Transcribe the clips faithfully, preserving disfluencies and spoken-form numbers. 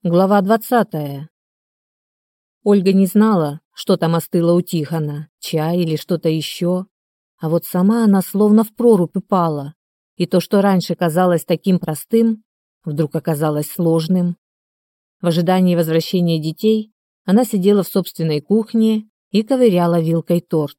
Глава двадцатая. Ольга не знала, что там остыло у Тихона, чай или что-то еще, а вот сама она словно в прорубь упала, и то, что раньше казалось таким простым, вдруг оказалось сложным. В ожидании возвращения детей она сидела в собственной кухне и ковыряла вилкой торт.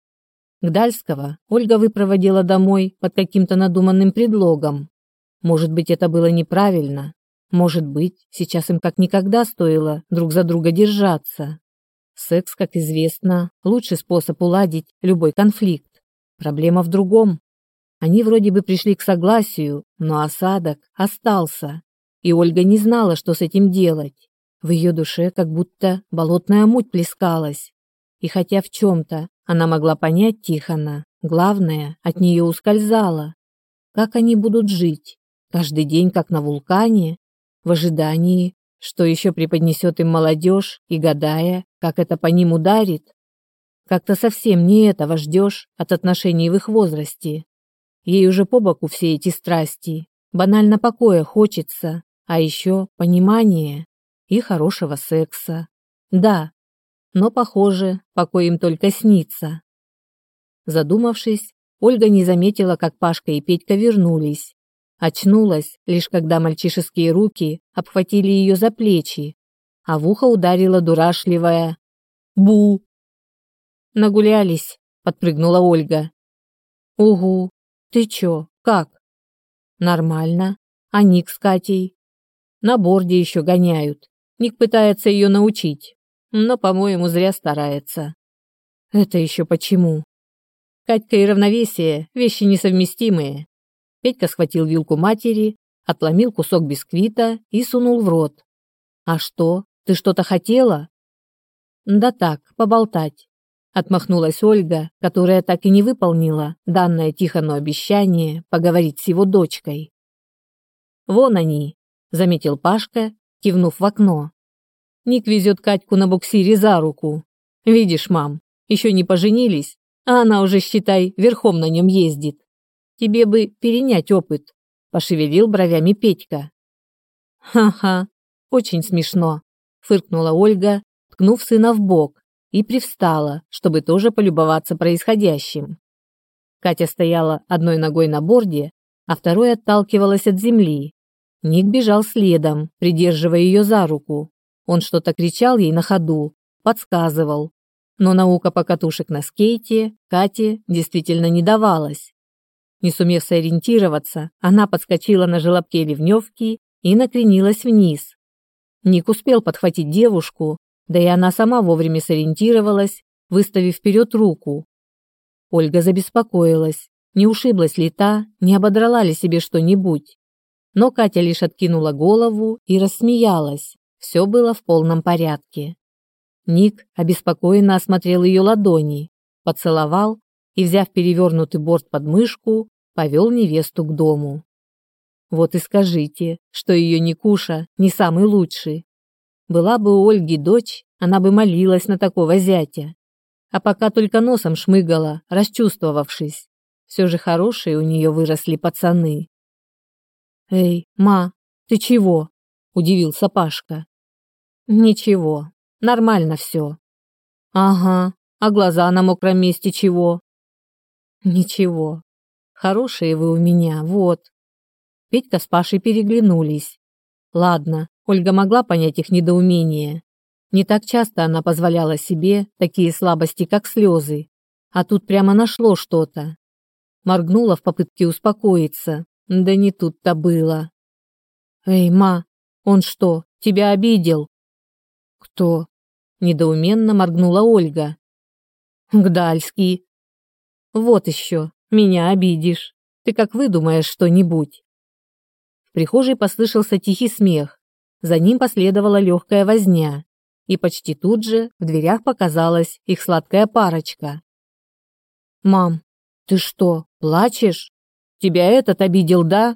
Гдальского Ольга выпроводила домой под каким-то надуманным предлогом. Может быть, это было неправильно. Может быть, сейчас им как никогда стоило друг за друга держаться. Секс, как известно, лучший способ уладить любой конфликт. Проблема в другом. Они вроде бы пришли к согласию, но осадок остался. И Ольга не знала, что с этим делать. В ее душе как будто болотная муть плескалась. И хотя в чем-то она могла понять Тихона, главное, от нее ускользало. Как они будут жить? Каждый день, как на вулкане? В ожидании, что еще преподнесет им молодежь, и гадая, как это по ним ударит. Как-то совсем не этого ждешь от отношений в их возрасте. Ей уже по боку все эти страсти, банально покоя хочется, а еще понимания и хорошего секса. Да, но, похоже, покой им только снится. Задумавшись, Ольга не заметила, как Пашка и Петька вернулись. Очнулась, лишь когда мальчишеские руки обхватили ее за плечи, а в ухо ударила дурашливая «Бу!». «Нагулялись», — подпрыгнула Ольга. «Угу. Ты чё, как?» «Нормально. А Ник с Катей?» «На борде еще гоняют. Ник пытается ее научить, но, по-моему, зря старается». «Это еще почему?» «Катька и равновесие — вещи несовместимые». Петька схватил вилку матери, отломил кусок бисквита и сунул в рот. «А что, ты что-то хотела?» «Да так, поболтать», — отмахнулась Ольга, которая так и не выполнила данное Тихону обещание поговорить с его дочкой. «Вон они», — заметил Пашка, кивнув в окно. «Ник везет Катьку на буксире за руку. Видишь, мам, еще не поженились, а она уже, считай, верхом на нем ездит. Тебе бы перенять опыт», — пошевелил бровями Петька. «Ха-ха, очень смешно», — фыркнула Ольга, ткнув сына в бок, и привстала, чтобы тоже полюбоваться происходящим. Катя стояла одной ногой на борде, а второй отталкивалась от земли. Ник бежал следом, придерживая ее за руку. Он что-то кричал ей на ходу, подсказывал. Но наука покатушек на скейте Кате действительно не давалась. Не сумев сориентироваться, она подскочила на желобке ливневки и накренилась вниз. Ник успел подхватить девушку, да и она сама вовремя сориентировалась, выставив вперед руку. Ольга забеспокоилась, не ушиблась ли та, не ободрала ли себе что-нибудь. Но Катя лишь откинула голову и рассмеялась. Все было в полном порядке. Ник обеспокоенно осмотрел ее ладони, поцеловал и, взяв перевернутый борт под мышку, повел невесту к дому. Вот и скажите, что ее Никуша не самый лучший. Была бы у Ольги дочь, она бы молилась на такого зятя. А пока только носом шмыгала, расчувствовавшись. Все же хорошие у нее выросли пацаны. «Эй, ма, ты чего?» – удивился Пашка. «Ничего, нормально все». «Ага, а глаза на мокром месте чего?» «Ничего. Хорошие вы у меня, вот». Петька с Пашей переглянулись. Ладно, Ольга могла понять их недоумение. Не так часто она позволяла себе такие слабости, как слезы. А тут прямо нашло что-то. Моргнула в попытке успокоиться. Да не тут-то было. «Эй, ма, он что, тебя обидел?» «Кто?» – недоуменно моргнула Ольга. «Гдальский». «Вот еще, меня обидишь. Ты как выдумаешь что-нибудь?» В прихожей послышался тихий смех. За ним последовала легкая возня. И почти тут же в дверях показалась их сладкая парочка. «Мам, ты что, плачешь? Тебя этот обидел, да?»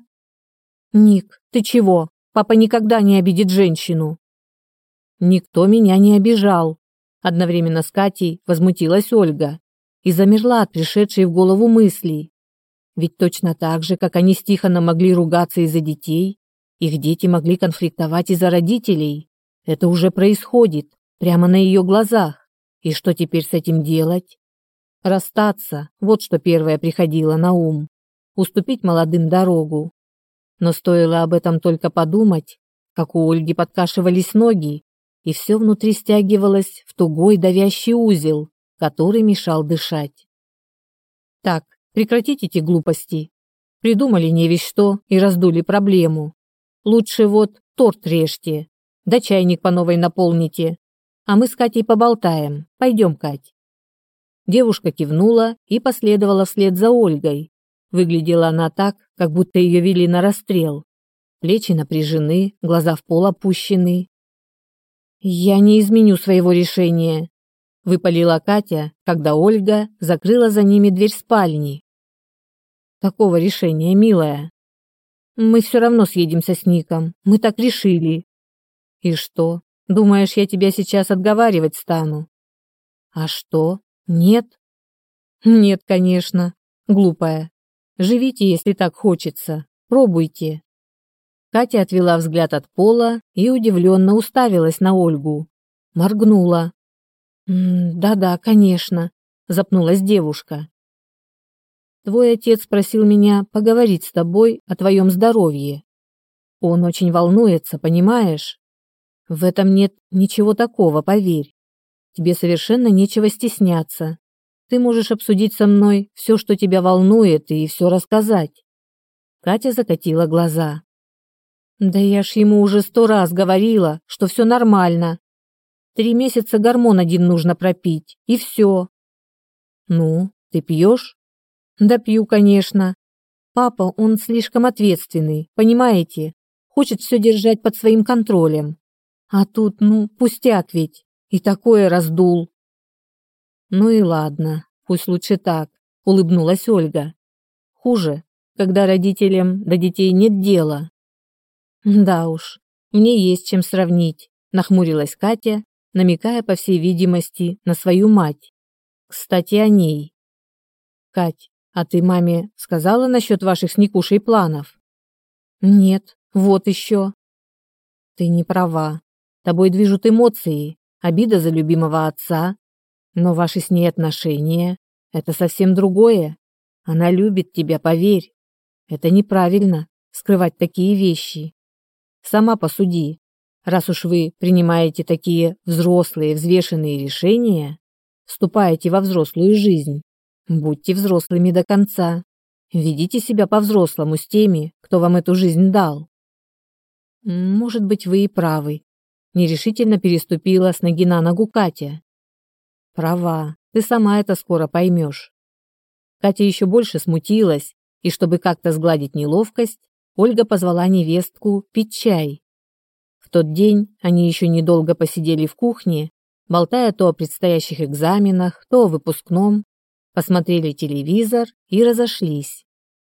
«Ник, ты чего? Папа никогда не обидит женщину». «Никто меня не обижал», — одновременно с Катей возмутилась Ольга и замерла от пришедшей в голову мыслей. Ведь точно так же, как они с Тихоном могли ругаться из-за детей, Их дети могли конфликтовать из-за родителей. Это уже происходит, прямо на ее глазах. И что теперь с этим делать? Расстаться, вот что первое приходило на ум. Уступить молодым дорогу. Но стоило об этом только подумать, как у Ольги подкашивались ноги, и все внутри стягивалось в тугой давящий узел, который мешал дышать. Так, прекратите эти глупости. Придумали не весь что и раздули проблему. Лучше вот торт режьте, да чайник по новой наполните, а мы с Катей поболтаем. Пойдем, Кать. Девушка кивнула и последовала вслед за Ольгой. Выглядела она так, как будто ее вели на расстрел. Плечи напряжены, глаза в пол опущены. «Я не изменю своего решения», — выпалила Катя, когда Ольга закрыла за ними дверь спальни. «Такого решения, милая. Мы все равно съедемся с Ником, мы так решили». «И что, думаешь, я тебя сейчас отговаривать стану?» «А что, нет?» «Нет, конечно, глупая. Живите, если так хочется, пробуйте». Катя отвела взгляд от пола и удивленно уставилась на Ольгу. Моргнула. «Да-да, конечно», — запнулась девушка. «Твой отец просил меня поговорить с тобой о твоем здоровье. Он очень волнуется, понимаешь? В этом нет ничего такого, поверь. Тебе совершенно нечего стесняться. Ты можешь обсудить со мной все, что тебя волнует, и все рассказать». Катя закатила глаза. «Да я ж ему уже сто раз говорила, что все нормально. Три месяца гормон один нужно пропить, и все». «Ну, ты пьешь?» «Да пью, конечно. Папа, он слишком ответственный, понимаете? Хочет все держать под своим контролем. А тут, ну, пустяк ведь. И такое раздул». «Ну и ладно, пусть лучше так», — улыбнулась Ольга. «Хуже, когда родителям до детей нет дела». «Да уж, мне есть чем сравнить», — нахмурилась Катя, намекая, по всей видимости, на свою мать. «Кстати, о ней. Кать, а ты маме сказала насчет ваших с Никушей планов?» «Нет, вот еще». «Ты не права. Тобой движут эмоции, обида за любимого отца. Но ваши с ней отношения — это совсем другое. Она любит тебя, поверь. Это неправильно — скрывать такие вещи. Сама посуди. Раз уж вы принимаете такие взрослые, взвешенные решения, вступаете во взрослую жизнь, будьте взрослыми до конца. Ведите себя по-взрослому с теми, кто вам эту жизнь дал». «Может быть, вы и правы», — нерешительно переступила с ноги на ногу Катя. «Права, ты сама это скоро поймешь». Катя еще больше смутилась, и чтобы как-то сгладить неловкость, Ольга позвала невестку пить чай. В тот день они еще недолго посидели в кухне, болтая то о предстоящих экзаменах, то о выпускном, посмотрели телевизор и разошлись.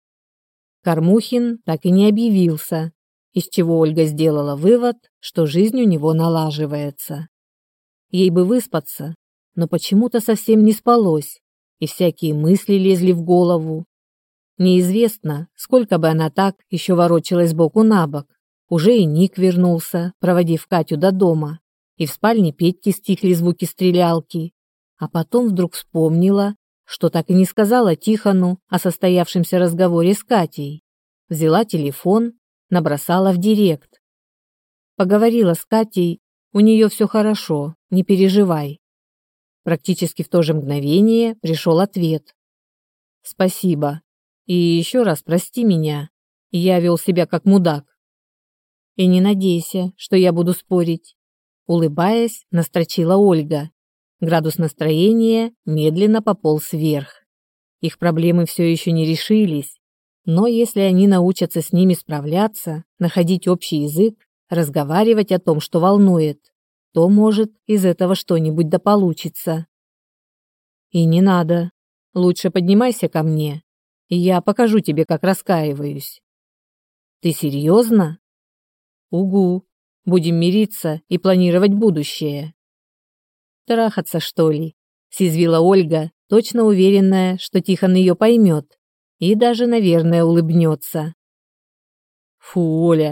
Кормухин так и не объявился, из чего Ольга сделала вывод, что жизнь у него налаживается. Ей бы выспаться, но почему-то совсем не спалось, и всякие мысли лезли в голову. Неизвестно, сколько бы она так еще ворочалась сбоку на бок. Уже и Ник вернулся, проводив Катю до дома, и в спальне Петьки стихли звуки стрелялки. А потом вдруг вспомнила, что так и не сказала Тихону о состоявшемся разговоре с Катей. Взяла телефон, набросала в директ. Поговорила с Катей, у нее все хорошо, не переживай. Практически в то же мгновение пришел ответ. «Спасибо. И еще раз прости меня. Я вел себя как мудак. И не надейся, что я буду спорить», — улыбаясь, настрочила Ольга. Градус настроения медленно пополз вверх. Их проблемы все еще не решились, но если они научатся с ними справляться, находить общий язык, разговаривать о том, что волнует, то, может, из этого что-нибудь да получится. «И не надо. Лучше поднимайся ко мне, и я покажу тебе, как раскаиваюсь». «Ты серьезно?» «Угу. Будем мириться и планировать будущее». «Трахаться, что ли?» — съязвила Ольга, точно уверенная, что Тихон ее поймет и даже, наверное, улыбнется. «Фу, Оля,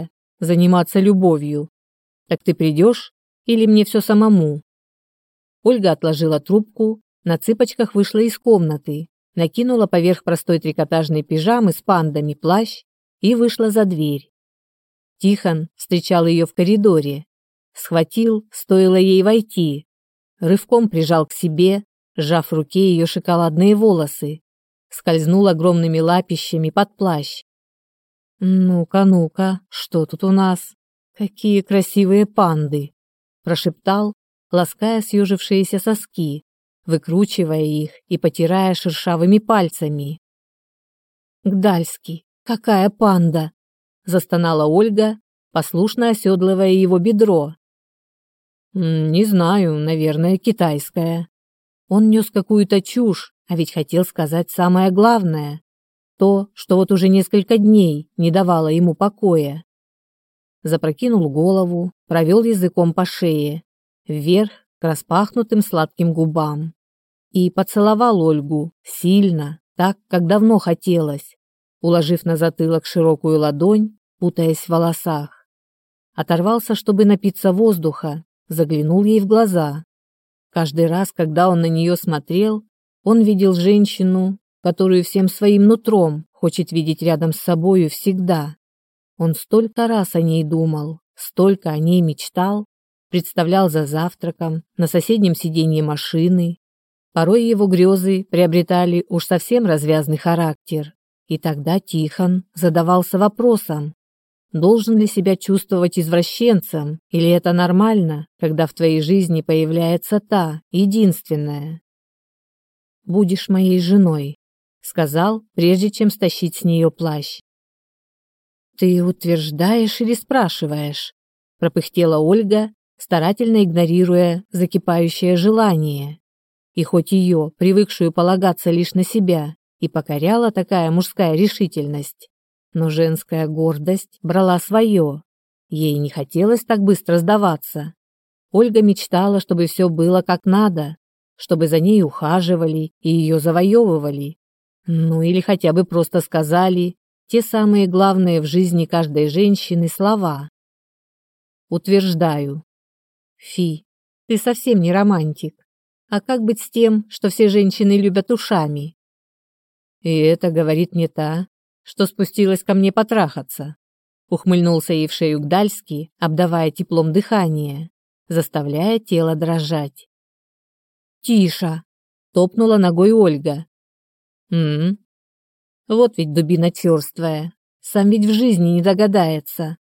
заниматься любовью. Так ты придешь или мне все самому?» Ольга отложила трубку, на цыпочках вышла из комнаты, накинула поверх простой трикотажной пижамы с пандами плащ и вышла за дверь. Тихон встречал ее в коридоре, схватил, стоило ей войти, рывком прижал к себе, сжав в руке ее шоколадные волосы, скользнул огромными лапищами под плащ. «Ну-ка, ну-ка, что тут у нас? Какие красивые панды!» прошептал, лаская съежившиеся соски, выкручивая их и потирая шершавыми пальцами. «Гдальский, какая панда!» застонала Ольга, послушно оседлывая его бедро. «Не знаю, наверное, китайская». Он нес какую-то чушь, а ведь хотел сказать самое главное. То, что вот уже несколько дней не давало ему покоя. Запрокинул голову, провел языком по шее, вверх к распахнутым сладким губам. И поцеловал Ольгу сильно, так, как давно хотелось, уложив на затылок широкую ладонь, путаясь в волосах. Оторвался, чтобы напиться воздуха, заглянул ей в глаза. Каждый раз, когда он на нее смотрел, он видел женщину, которую всем своим нутром хочет видеть рядом с собою всегда. Он столько раз о ней думал, столько о ней мечтал, представлял за завтраком, на соседнем сиденье машины. Порой его грезы приобретали уж совсем развязный характер, и тогда Тихон задавался вопросом, должен ли себя чувствовать извращенцем, или это нормально, когда в твоей жизни появляется та, единственная. «Будешь моей женой», — сказал, прежде чем стащить с нее плащ. «Ты утверждаешь или спрашиваешь?» — пропыхтела Ольга, старательно игнорируя закипающее желание. И хоть ее, привыкшую полагаться лишь на себя, и покоряла такая мужская решительность, но женская гордость брала свое. Ей не хотелось так быстро сдаваться. Ольга мечтала, чтобы все было как надо, чтобы за ней ухаживали и ее завоевывали. Ну или хотя бы просто сказали те самые главные в жизни каждой женщины слова. «Утверждаю». «Фи, ты совсем не романтик. А как быть с тем, что все женщины любят ушами?» «И это говорит не та, что спустилась ко мне потрахаться», ухмыльнулся ей в шею Гдальский, обдавая теплом дыхание, заставляя тело дрожать. «Тише!» — топнула ногой Ольга. «М-м, вот ведь дубина черствая, сам ведь в жизни не догадается».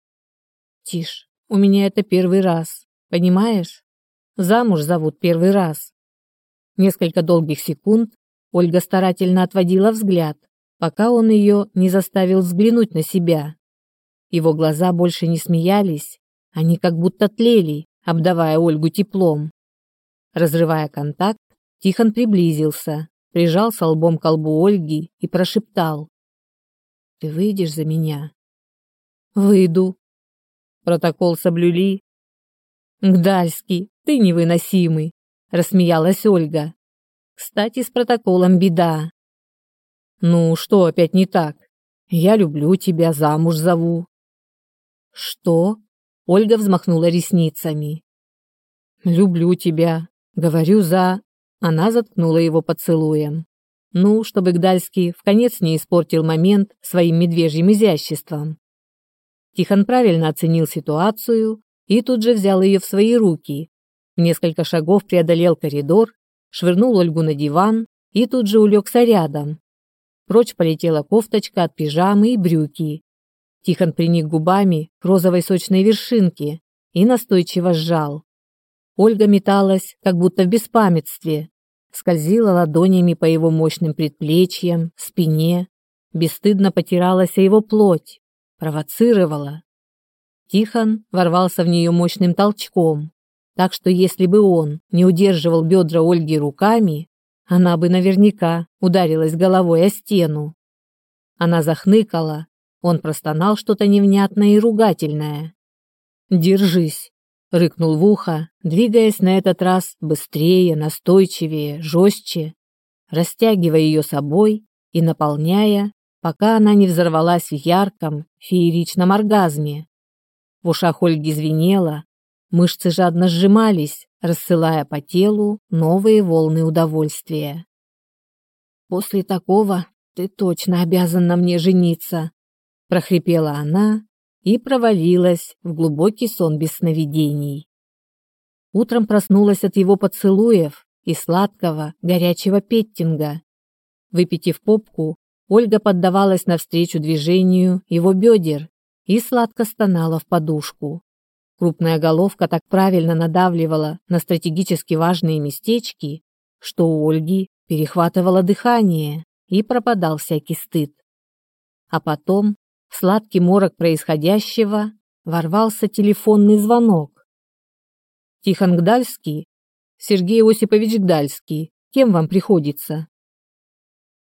«Тише, у меня это первый раз, понимаешь? Замуж зовут первый раз». Несколько долгих секунд Ольга старательно отводила взгляд, пока он ее не заставил взглянуть на себя. Его глаза больше не смеялись, они как будто тлели, обдавая Ольгу теплом. Разрывая контакт, Тихон приблизился, прижался лбом к лбу Ольги и прошептал: «Ты выйдешь за меня?» «Выйду». Протокол соблюли. «Гдальский, ты невыносимый», — рассмеялась Ольга. «Кстати, с протоколом беда». «Ну, что опять не так? Я люблю тебя, замуж зову». «Что?» — Ольга взмахнула ресницами. «Люблю тебя. Говорю за...» Она заткнула его поцелуем. Ну, чтобы Гдальский вконец не испортил момент своим медвежьим изяществом. Тихон правильно оценил ситуацию и тут же взял ее в свои руки. В несколько шагов преодолел коридор, швырнул Ольгу на диван и тут же улегся рядом. Прочь полетела кофточка от пижамы и брюки. Тихон приник губами к розовой сочной вершинке и настойчиво сжал. Ольга металась, как будто в беспамятстве, скользила ладонями по его мощным предплечьям, спине, бесстыдно потиралась о его плоть, провоцировала. Тихон ворвался в нее мощным толчком, так что если бы он не удерживал бедра Ольги руками, она бы наверняка ударилась головой о стену. Она захныкала, он простонал что-то невнятное и ругательное. «Держись!» — рыкнул в ухо, двигаясь на этот раз быстрее, настойчивее, жестче, растягивая ее собой и наполняя, пока она не взорвалась в ярком, фееричном оргазме, В ушах Ольги звенело, мышцы жадно сжимались, рассылая по телу новые волны удовольствия. «После такого ты точно обязан на мне жениться», – прохрипела она и провалилась в глубокий сон без сновидений. Утром проснулась от его поцелуев и сладкого, горячего петтинга. Выпитив попку, Ольга поддавалась навстречу движению его бедер и сладко стонала в подушку. Крупная головка так правильно надавливала на стратегически важные местечки, что у Ольги перехватывало дыхание и пропадал всякий стыд. А потом в сладкий морок происходящего ворвался телефонный звонок. «Тихон Гдальский? Сергей Осипович Гдальский, кем вам приходится?»